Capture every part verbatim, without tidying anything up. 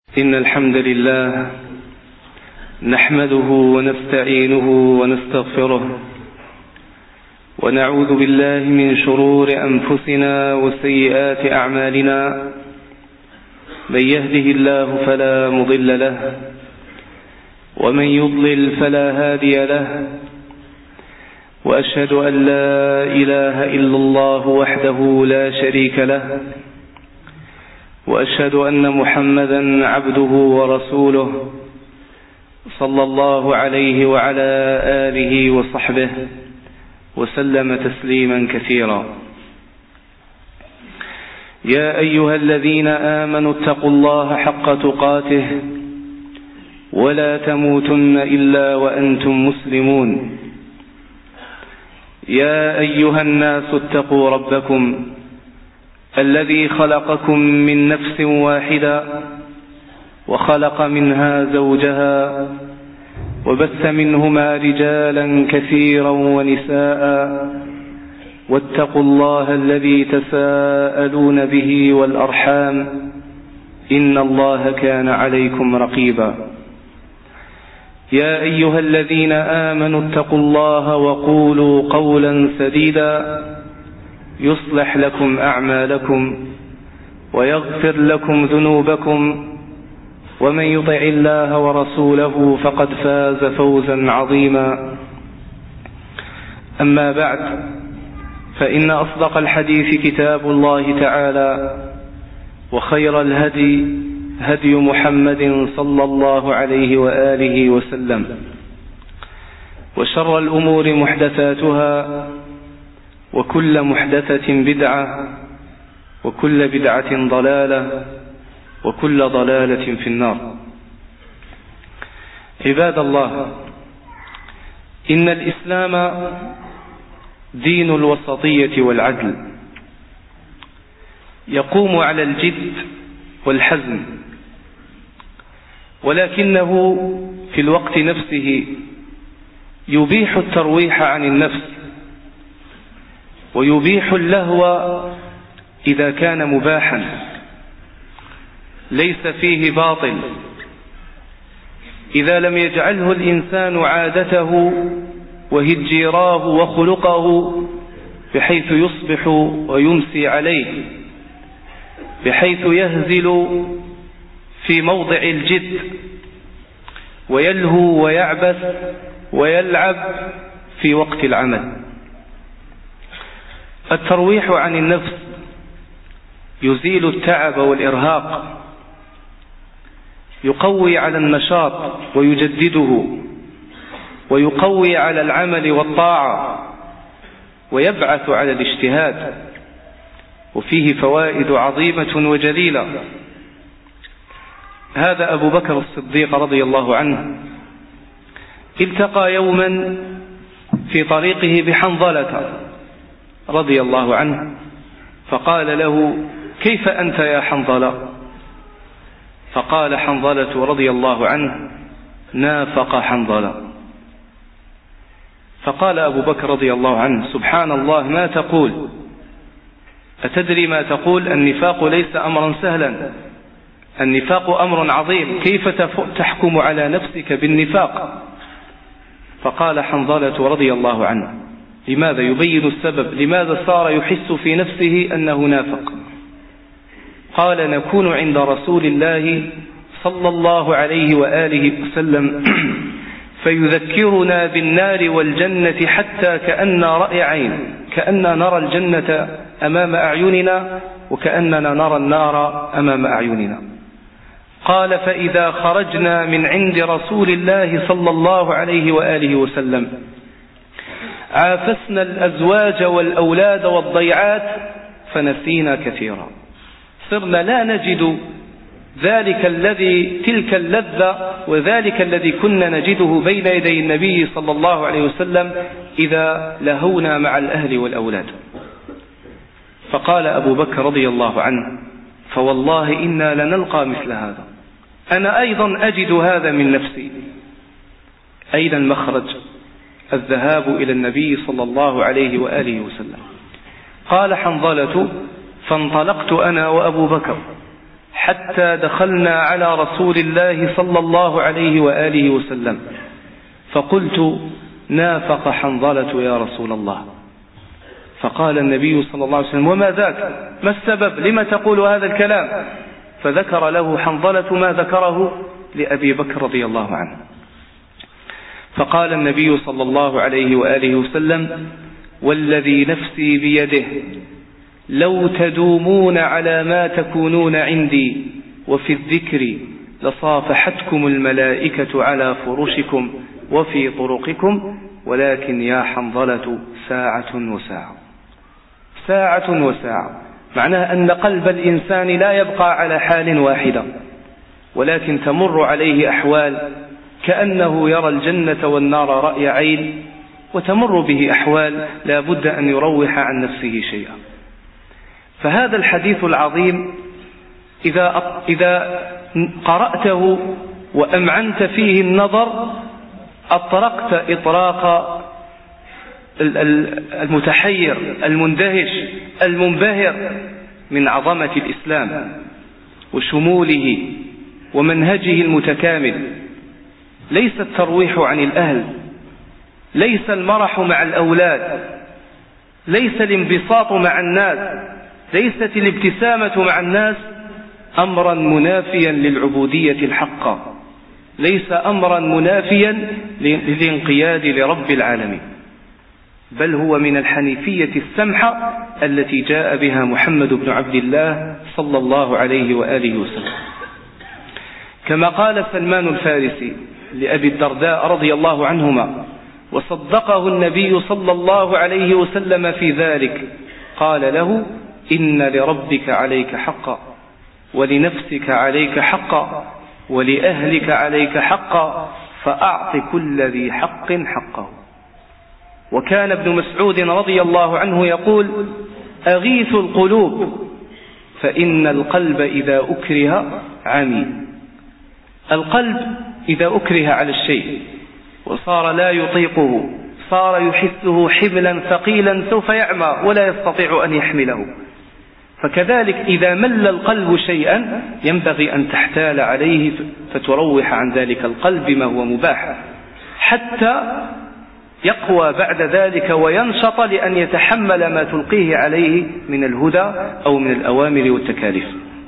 إن الحمد لله نحمده ونستعينه ونستغفره ونعوذ بالله من شرور أنفسنا وسيئات أعمالنا. من يهده الله فلا مضل له ومن يضلل فلا هادي له، وأشهد أن لا إله إلا الله وحده لا شريك له، وأشهد أن محمدا عبده ورسوله صلى الله عليه وعلى آله وصحبه وسلم تسليما كثيرا. يا أيها الذين آمنوا اتقوا الله حق تقاته ولا تموتن إلا وأنتم مسلمون. يا أيها الناس اتقوا ربكم الذي خلقكم من نفس واحدة وخلق منها زوجها وبث منهما رجالا كثيرا ونساء، واتقوا الله الذي تساءلون به والأرحام إن الله كان عليكم رقيبا. يا أيها الذين آمنوا اتقوا الله وقولوا قولا سديدا يصلح لكم أعمالكم ويغفر لكم ذنوبكم، ومن يطع الله ورسوله فقد فاز فوزا عظيما. أما بعد، فإن أصدق الحديث كتاب الله تعالى، وخير الهدي هدي محمد صلى الله عليه وآله وسلم، وشر الأمور محدثاتها، وكل محدثة بدعة، وكل بدعة ضلالة، وكل ضلالة في النار. عباد الله، إن الإسلام دين الوسطية والعدل، يقوم على الجد والحزم، ولكنه في الوقت نفسه يبيح الترويح عن النفس، ويبيح اللهو إذا كان مباحا ليس فيه باطل، إذا لم يجعله الإنسان عادته وهجيراه وخلقه، بحيث يصبح ويمسي عليه، بحيث يهزل في موضع الجد ويلهو ويعبث ويلعب في وقت العمل. الترويح عن النفس يزيل التعب والإرهاق، يقوي على النشاط ويجدده، ويقوي على العمل والطاعة، ويبعث على الاجتهاد، وفيه فوائد عظيمة وجليلة. هذا أبو بكر الصديق رضي الله عنه التقى يوما في طريقه بحنظلة رضي الله عنه، فقال له: كيف أنت يا حنظلة؟ فقال حنظلة رضي الله عنه: نافق حنظلة. فقال أبو بكر رضي الله عنه: سبحان الله، ما تقول؟ أتدري ما تقول؟ النفاق ليس أمرا سهلا، النفاق أمر عظيم، كيف تحكم على نفسك بالنفاق؟ فقال حنظلة رضي الله عنه: لماذا؟ يبين السبب، لماذا صار يحس في نفسه أنه نافق. قال: نكون عند رسول الله صلى الله عليه وآله وسلم فيذكرنا بالنار والجنة حتى كأننا رأي عين، كأننا نرى الجنة أمام أعيننا وكأننا نرى النار أمام أعيننا. قال: فإذا خرجنا من عند رسول الله صلى الله عليه وآله وسلم عافسنا الأزواج والأولاد والضيعات فنسينا كثيرا، صرنا لا نجد ذلك الذي تلك اللذة وذلك الذي كنا نجده بين يدي النبي صلى الله عليه وسلم إذا لهونا مع الأهل والأولاد. فقال أبو بكر رضي الله عنه: فوالله إنا لنلقى مثل هذا، أنا أيضا أجد هذا من نفسي. أين المخرج؟ الذهاب إلى النبي صلى الله عليه وآله وسلم. قال حنظلة: فانطلقت أنا وأبو بكر حتى دخلنا على رسول الله صلى الله عليه وآله وسلم، فقلت: نافق حنظلة يا رسول الله. فقال النبي صلى الله عليه وسلم: وما ذاك؟ ما السبب؟ لما تقول هذا الكلام؟ فذكر له حنظلة ما ذكره لأبي بكر رضي الله عنه. فقال النبي صلى الله عليه وآله وسلم: والذي نفسي بيده لو تدومون على ما تكونون عندي وفي الذكر لصافحتكم الملائكة على فرشكم وفي طرقكم، ولكن يا حنظلة ساعة وساعة. ساعة وساعة معناها أن قلب الإنسان لا يبقى على حال واحدة، ولكن تمر عليه أحوال كأنه يرى الجنة والنار رأي عين، وتمر به أحوال لا بد أن يروح عن نفسه شيئا. فهذا الحديث العظيم إذا إذا قرأته وأمعنت فيه النظر أطرقت إطراق المتحير المندهش المنبهر من عظمة الإسلام وشموله ومنهجه المتكامل. ليس الترويح عن الأهل، ليس المرح مع الأولاد، ليس الانبساط مع الناس، ليست الابتسامة مع الناس أمرا منافيا للعبودية الحقة، ليس أمرا منافيا للانقياد لرب العالمين، بل هو من الحنيفية السمحة التي جاء بها محمد بن عبد الله صلى الله عليه وآله وسلم. كما قال سلمان الفارسي لأبي الدرداء رضي الله عنهما، وصدقه النبي صلى الله عليه وسلم في ذلك، قال له: إن لربك عليك حقا، ولنفسك عليك حقا، ولأهلك عليك حقا، فأعط كل ذي حق حقه. وكان ابن مسعود رضي الله عنه يقول: أغيث القلوب فإن القلب إذا أكره عمي. القلب إذا أكره على الشيء وصار لا يطيقه، صار يحسه حملا ثقيلا سوف يعمى ولا يستطيع أن يحمله. فكذلك إذا مل القلب شيئا ينبغي أن تحتال عليه فتروح عن ذلك القلب بما هو مباح، حتى يقوى بعد ذلك وينشط لأن يتحمل ما تلقيه عليه من الهدى أو من الأوامر والتكاليف.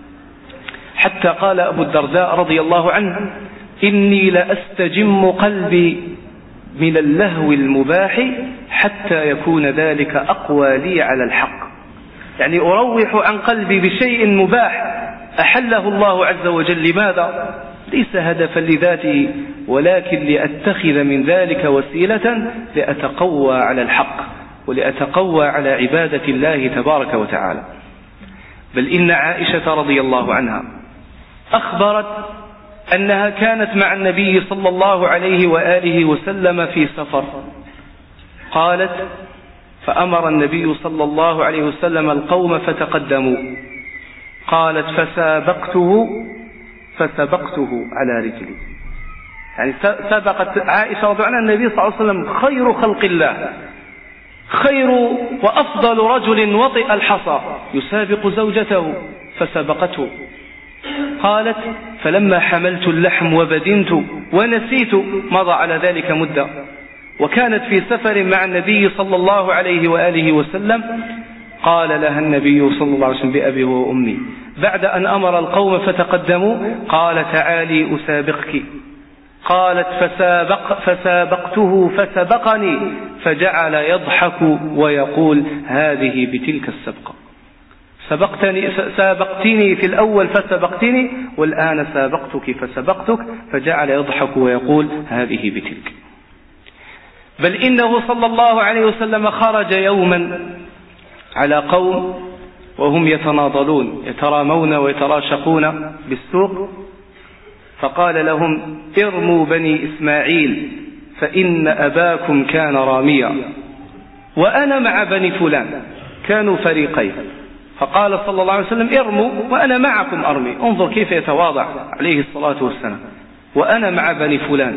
حتى قال أبو الدرداء رضي الله عنه: إني لأستجم قلبي من اللهو المباح حتى يكون ذلك أقوى لي على الحق. يعني أروح عن قلبي بشيء مباح أحله الله عز وجل، لماذا؟ ليس هدفا لذاته، ولكن لأتخذ من ذلك وسيلة لأتقوى على الحق ولأتقوى على عبادة الله تبارك وتعالى. بل إن عائشة رضي الله عنها أخبرت أنها كانت مع النبي صلى الله عليه وآله وسلم في سفر. قالت: فأمر النبي صلى الله عليه وسلم القوم فتقدموا. قالت: فسابقته فسبقته على رجلي. يعني سبقت عائشة رضي الله عنها النبي صلى الله عليه وسلم خير خلق الله، خير وأفضل رجل وطئ الحصى، يسابق زوجته فسبقته. قالت: فلما حملت اللحم وبدنت ونسيت، مضى على ذلك مدة، وكانت في سفر مع النبي صلى الله عليه وآله وسلم، قال لها النبي صلى الله عليه وسلم بأبي وأمي بعد أن أمر القوم فتقدموا، قال: تعالي أسابقك. قالت: فسابق فسابقته فسبقني، فجعل يضحك ويقول: هذه بتلك السبقة، سبقتني سابقتني في الأول فسبقتني، والآن سابقتك فسبقتك، فجعل يضحك ويقول: هذه بتلك. بل إنه صلى الله عليه وسلم خرج يوما على قوم وهم يتناضلون يترامون ويتراشقون بالسوق، فقال لهم: ارموا بني إسماعيل فإن أباكم كان راميا، وأنا مع بني فلان. كانوا فريقين، فقال صلى الله عليه وسلم: ارموا وأنا معكم أرمي. انظر كيف يتواضع عليه الصلاة والسلام: وأنا مع بني فلان.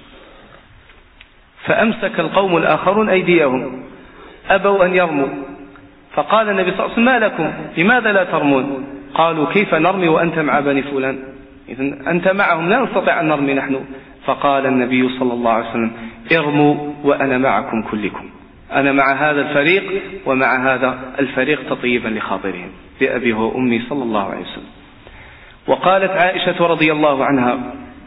فأمسك القوم الآخرون أيديهم، أبوا أن يرموا. فقال النبي صلى الله عليه وسلم: ما لكم؟ لماذا لا ترمون؟ قالوا كيف نرمي وأنت مع بني فلان؟ إذن أنت معهم، لا نستطيع أن نرمي نحن. فقال النبي صلى الله عليه وسلم ارموا وأنا معكم كلكم، أنا مع هذا الفريق ومع هذا الفريق تطيبا لخاطرهم بأبي وأمي صلى الله عليه وسلم. وقالت عائشة رضي الله عنها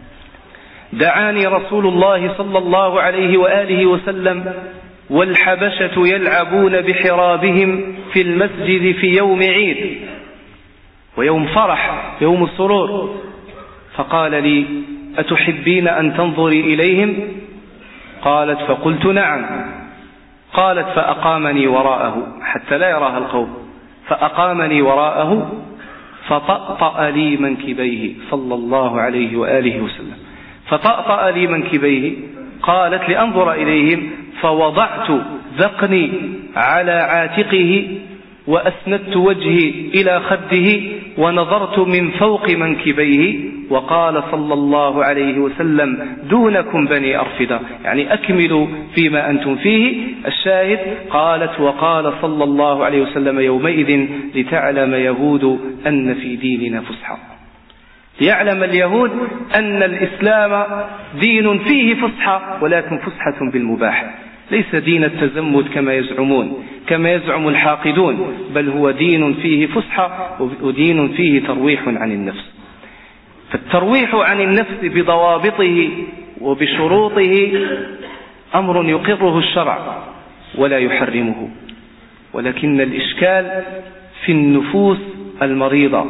دعاني رسول الله صلى الله عليه وآله وسلم والحبشة يلعبون بحرابهم في المسجد في يوم عيد ويوم فرح يوم السرور، فقال لي أتحبين أن تنظري إليهم؟ قالت فقلت نعم. قالت فأقامني وراءه حتى لا يراها القوم، فأقامني وراءه فطأطأ لي منكبيه صلى الله عليه وآله وسلم، فطأطأ لي منكبيه. قالت لأنظر إليهم فوضعت ذقني على عاتقه وأسندت وجهي إلى خده ونظرت من فوق منكبيه، وقال صلى الله عليه وسلم دونكم بني أرفدة، يعني أكملوا فيما أنتم فيه. الشاهد قالت وقال صلى الله عليه وسلم يومئذ لتعلم يهود أن في ديننا فسحة، ليعلم اليهود أن الإسلام دين فيه فسحة، ولكن فسحة بالمباح، ليس دين التزمت كما يزعمون كما يزعم الحاقدون، بل هو دين فيه فسحة ودين فيه ترويح عن النفس. فالترويح عن النفس بضوابطه وبشروطه أمر يقره الشرع ولا يحرمه، ولكن الإشكال في النفوس المريضة،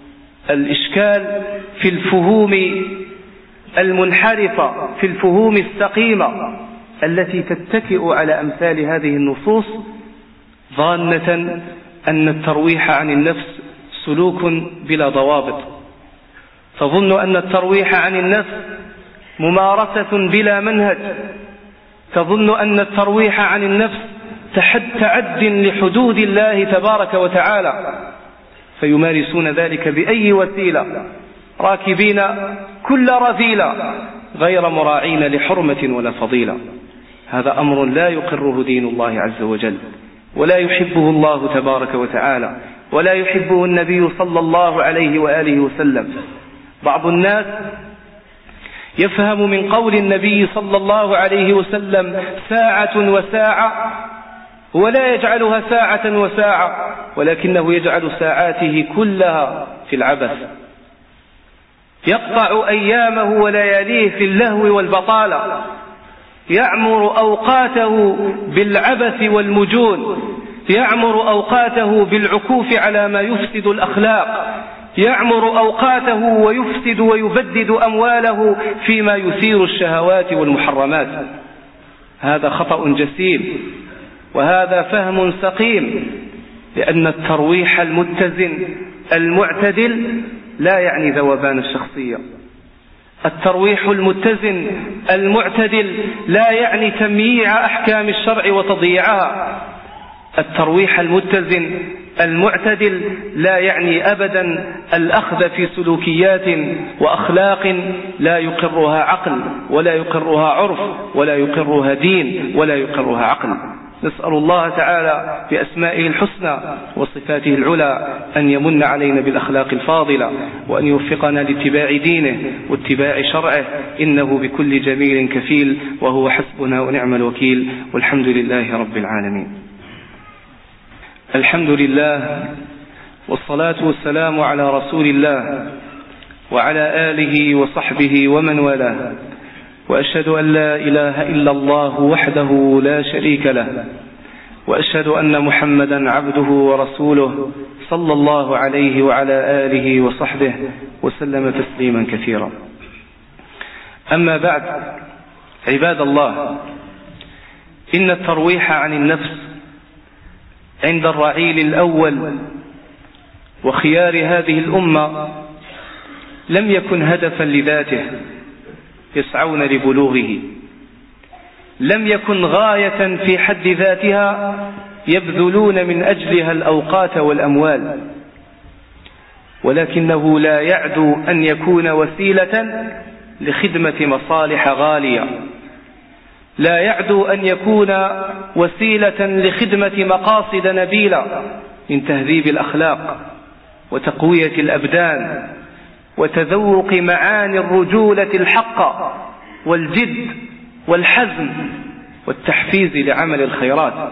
الإشكال في الفهوم المنحرفة، في الفهوم السقيمة التي تتكئ على أمثال هذه النصوص ظانة أن الترويح عن النفس سلوك بلا ضوابط، تظن أن الترويح عن النفس ممارسة بلا منهج، تظن أن الترويح عن النفس تعد لحدود الله تبارك وتعالى، فيمارسون ذلك بأي وسيلة راكبين كل رذيلة غير مراعين لحرمة ولا فضيلة. هذا أمر لا يقره دين الله عز وجل، ولا يحبه الله تبارك وتعالى، ولا يحبه النبي صلى الله عليه وآله وسلم. بعض الناس يفهم من قول النبي صلى الله عليه وسلم ساعة وساعة ولا يجعلها ساعة وساعة، ولكنه يجعل ساعاته كلها في العبث، يقطع أيامه ولياليه في اللهو والبطالة، يعمر أوقاته بالعبث والمجون، يعمر أوقاته بالعكوف على ما يفسد الأخلاق، يعمر أوقاته ويفسد ويبدد أمواله فيما يثير الشهوات والمحرمات. هذا خطأ جسيم، وهذا فهم سقيم، لأن الترويح المتزن المعتدل لا يعني ذوبان الشخصية. الترويح المتزن المعتدل لا يعني تمييع أحكام الشرع وتضييعها. الترويح المتزن المعتدل لا يعني أبدا الأخذ في سلوكيات وأخلاق لا يقرها عقل ولا يقرها عرف ولا يقرها دين ولا يقرها عقل. نسأل الله تعالى بأسمائه الحسنى وصفاته العلى أن يمن علينا بالأخلاق الفاضلة، وأن يوفقنا لاتباع دينه واتباع شرعه، إنه بكل جميل كفيل، وهو حسبنا ونعم الوكيل، والحمد لله رب العالمين. الحمد لله، والصلاة والسلام على رسول الله وعلى آله وصحبه ومن والاه، وأشهد أن لا إله إلا الله وحده لا شريك له، وأشهد أن محمدا عبده ورسوله صلى الله عليه وعلى آله وصحبه وسلم تسليما كثيرا. أما بعد، عباد الله، إن الترويح عن النفس عند الرعيل الأول وخيار هذه الأمة لم يكن هدفا لذاته يسعون لبلوغه، لم يكن غاية في حد ذاتها يبذلون من أجلها الأوقات والأموال، ولكنه لا يعدو أن يكون وسيلة لخدمة مصالح غالية، لا يعدو أن يكون وسيلة لخدمة مقاصد نبيلة من تهذيب الأخلاق وتقوية الأبدان وتذوق معاني الرجولة الحقة والجد والحزم والتحفيز لعمل الخيرات.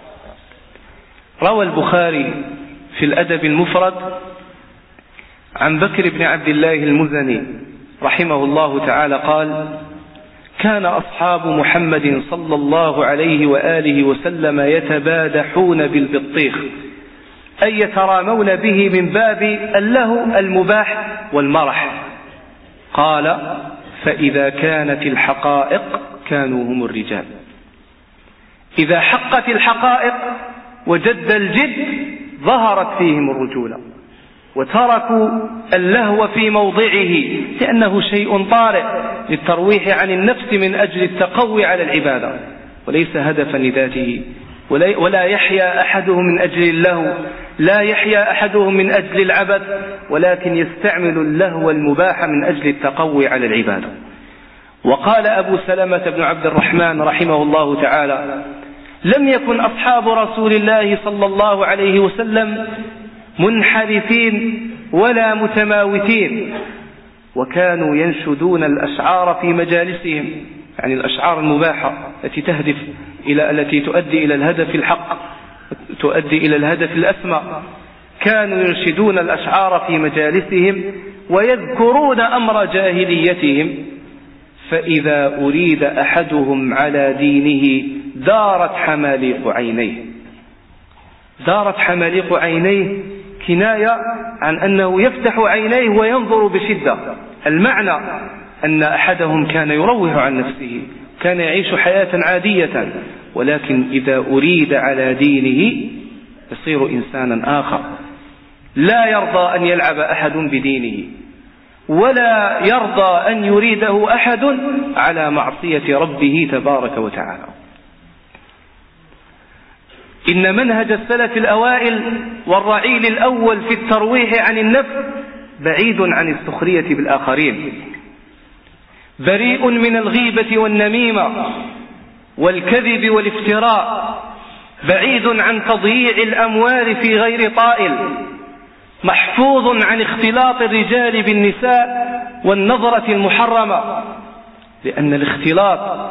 روى البخاري في الأدب المفرد عن بكر بن عبد الله المزني رحمه الله تعالى قال: كان أصحاب محمد صلى الله عليه وآله وسلم يتبادحون بالبطيخ، أي يترامون به من باب اللهو المباح والمرح. قال: فإذا كانت الحقائق كانوا هم الرجال. إذا حقت الحقائق وجد الجد ظهرت فيهم الرجولة، وتركوا اللهو في موضعه لأنه شيء طارئ للترويح عن النفس من أجل التقوي على العبادة، وليس هدفا لذاته. ولا يحيا أحدهم من أجل اللهو، لا يحيا أحدهم من أجل العبث، ولكن يستعمل اللهو المباح من أجل التقوي على العبادة. وقال أبو سلمة بن عبد الرحمن رحمه الله تعالى: لم يكن أصحاب رسول الله صلى الله عليه وسلم منحرفين ولا متماوتين، وكانوا ينشدون الأشعار في مجالسهم، يعني الأشعار المباحة التي تهدف إلى التي تؤدي إلى الهدف الحق، تؤدي إلى الهدف الأسمى. كانوا ينشدون الأشعار في مجالسهم ويذكرون أمر جاهليتهم، فإذا أريد أحدهم على دينه دارت حماليق عينيه. دارت حماليق عينيه كناية عن أنه يفتح عينيه وينظر بشدة. المعنى أن أحدهم كان يروح عن نفسه، كان يعيش حياة عادية، ولكن إذا أريد على دينه يصير إنسانا آخر، لا يرضى أن يلعب أحد بدينه، ولا يرضى أن يريده أحد على معصية ربه تبارك وتعالى. إن منهج السلف الأوائل والرعيل الأول في الترويح عن النفس بعيد عن السخرية بالآخرين، بريء من الغيبة والنميمة والكذب والافتراء، بعيد عن تضييع الأموال في غير طائل، محفوظ عن اختلاط الرجال بالنساء والنظرة المحرمة، لأن الاختلاط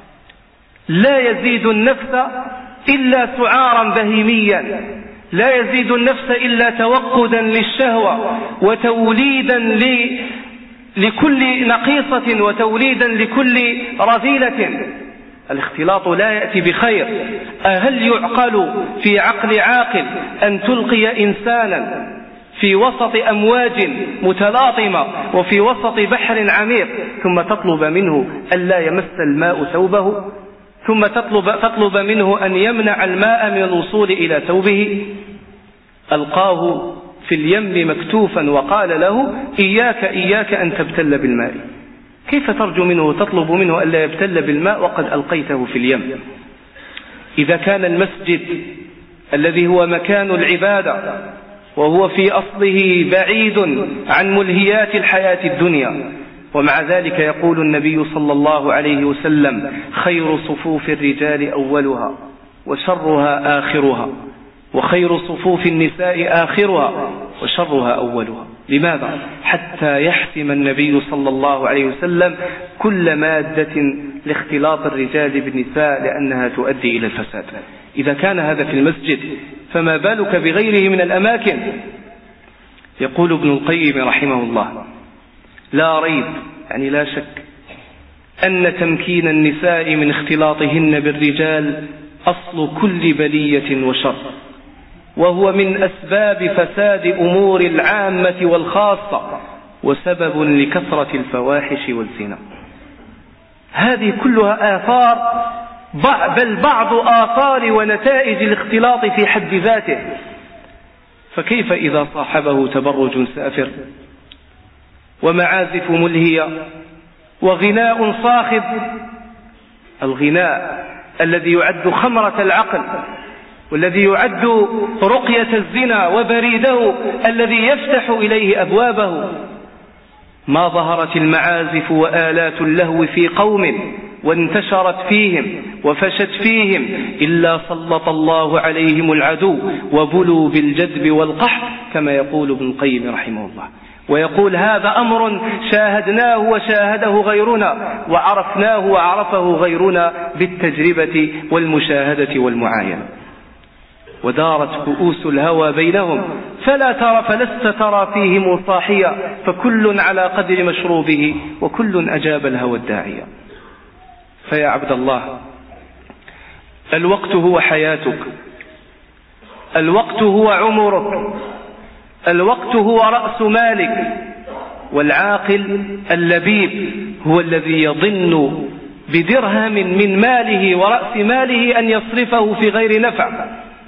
لا يزيد النفس إلا سعارا بهيميا، لا يزيد النفس إلا توقدا للشهوة وتوليدا ل... لكل نقيصة وتوليدا لكل رذيلة. الاختلاط لا يأتي بخير. أهل يعقل في عقل عاقل أن تلقي إنسانا في وسط أمواج متلاطمة وفي وسط بحر عميق ثم تطلب منه ألا يمس الماء ثوبه، ثم تطلب, تطلب منه أن يمنع الماء من الوصول إلى ثوبه؟ ألقاه في اليم مكتوفا وقال له: إياك إياك أن تبتل بالماء. كيف ترجو منه وتطلب منه ألا يبتل بالماء وقد ألقيته في اليم؟ إذا كان المسجد الذي هو مكان العبادة وهو في أصله بعيد عن ملهيات الحياة الدنيا، ومع ذلك يقول النبي صلى الله عليه وسلم: خير صفوف الرجال أولها وشرها آخرها، وخير صفوف النساء آخرها وشرها أولها. لماذا؟ حتى يحسم النبي صلى الله عليه وسلم كل مادة لاختلاط الرجال بالنساء، لأنها تؤدي إلى الفساد. إذا كان هذا في المسجد فما بالك بغيره من الأماكن؟ يقول ابن القيم رحمه الله: لا ريب، يعني لا شك، أن تمكين النساء من اختلاطهن بالرجال أصل كل بلية وشر، وهو من أسباب فساد أمور العامة والخاصة، وسبب لكثرة الفواحش والزنا. هذه كلها آثار، بل بعض آثار ونتائج الاختلاط في حد ذاته. فكيف إذا صاحبه تبرج سافر ومعازف ملهية وغناء صاخب؟ الغناء الذي يعد خمرة العقل، والذي يعد رقية الزنا وبريده الذي يفتح إليه أبوابه. ما ظهرت المعازف وآلات اللهو في قوم وانتشرت فيهم وفشت فيهم إلا سلط الله عليهم العدو وبلوا بالجدب والقحط كما يقول ابن القيم رحمه الله. ويقول هذا أمر شاهدناه وشاهده غيرنا وعرفناه وعرفه غيرنا بالتجربة والمشاهدة والمعاينة. ودارت كؤوس الهوى بينهم فلا ترى فلست ترى فيهم صاحيا فكل على قدر مشروبه وكل أجاب الهوى الداعية. فيا عبد الله، الوقت هو حياتك، الوقت هو عمرك، الوقت هو رأس مالك. والعاقل اللبيب هو الذي يظن بدرهم من ماله ورأس ماله أن يصرفه في غير نفع.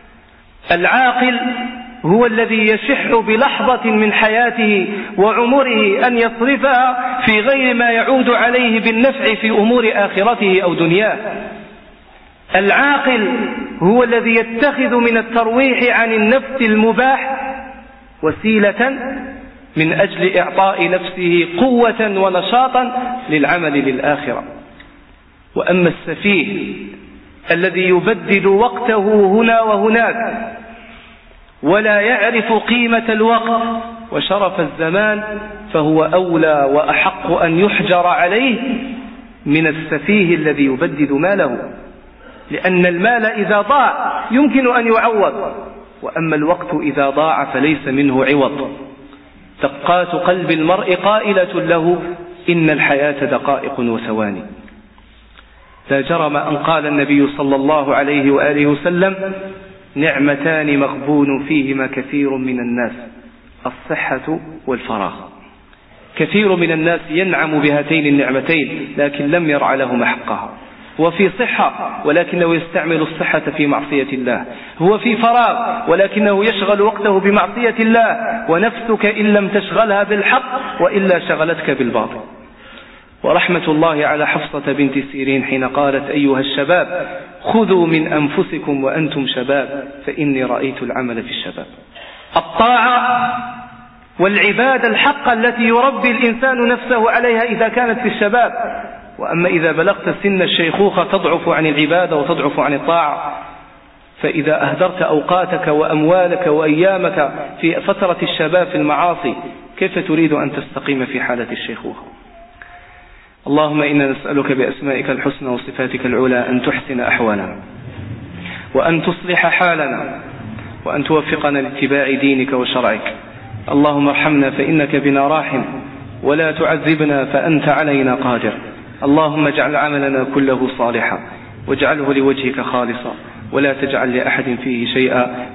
العاقل هو الذي يشح بلحظة من حياته وعمره أن يصرفها في غير ما يعود عليه بالنفع في أمور آخرته أو دنياه. العاقل هو الذي يتخذ من الترويح عن النفس المباح وسيلة من أجل إعطاء نفسه قوة ونشاطا للعمل للآخرة. وأما السفيه الذي يبدل وقته هنا وهناك ولا يعرف قيمة الوقت وشرف الزمان فهو أولى وأحق أن يحجر عليه من السفيه الذي يبدد ماله، لأن المال إذا ضاع يمكن أن يعوض، وأما الوقت إذا ضاع فليس منه عوض. دقات قلب المرء قائلة له إن الحياة دقائق وثواني. لا جرم أن قال النبي صلى الله عليه وآله وسلم نعمتان مغبون فيهما كثير من الناس، الصحة والفراغ. كثير من الناس ينعم بهاتين النعمتين لكن لم يرع لهما حقها. هو في صحة ولكنه يستعمل الصحة في معصية الله، هو في فراغ ولكنه يشغل وقته بمعصية الله. ونفسك إن لم تشغلها بالحق وإلا شغلتك بالباطل. ورحمة الله على حفصة بنت سيرين حين قالت أيها الشباب خذوا من أنفسكم وأنتم شباب فإني رأيت العمل في الشباب. الطاعة والعبادة الحقة التي يربي الإنسان نفسه عليها إذا كانت في الشباب. وأما إذا بلغت سن الشيخوخة تضعف عن العبادة وتضعف عن الطاعة. فإذا أهدرت أوقاتك وأموالك وأيامك في فترة الشباب في المعاصي كيف تريد أن تستقيم في حالة الشيخوخة؟ اللهم إنا نسألك بأسمائك الحسنى وصفاتك العلى أن تحسن أحوالنا وأن تصلح حالنا وأن توفقنا لاتباع دينك وشرعك. اللهم ارحمنا فإنك بنا راحم ولا تعذبنا فأنت علينا قادر. اللهم اجعل عملنا كله صالحا واجعله لوجهك خالصا ولا تجعل لأحد فيه شيئا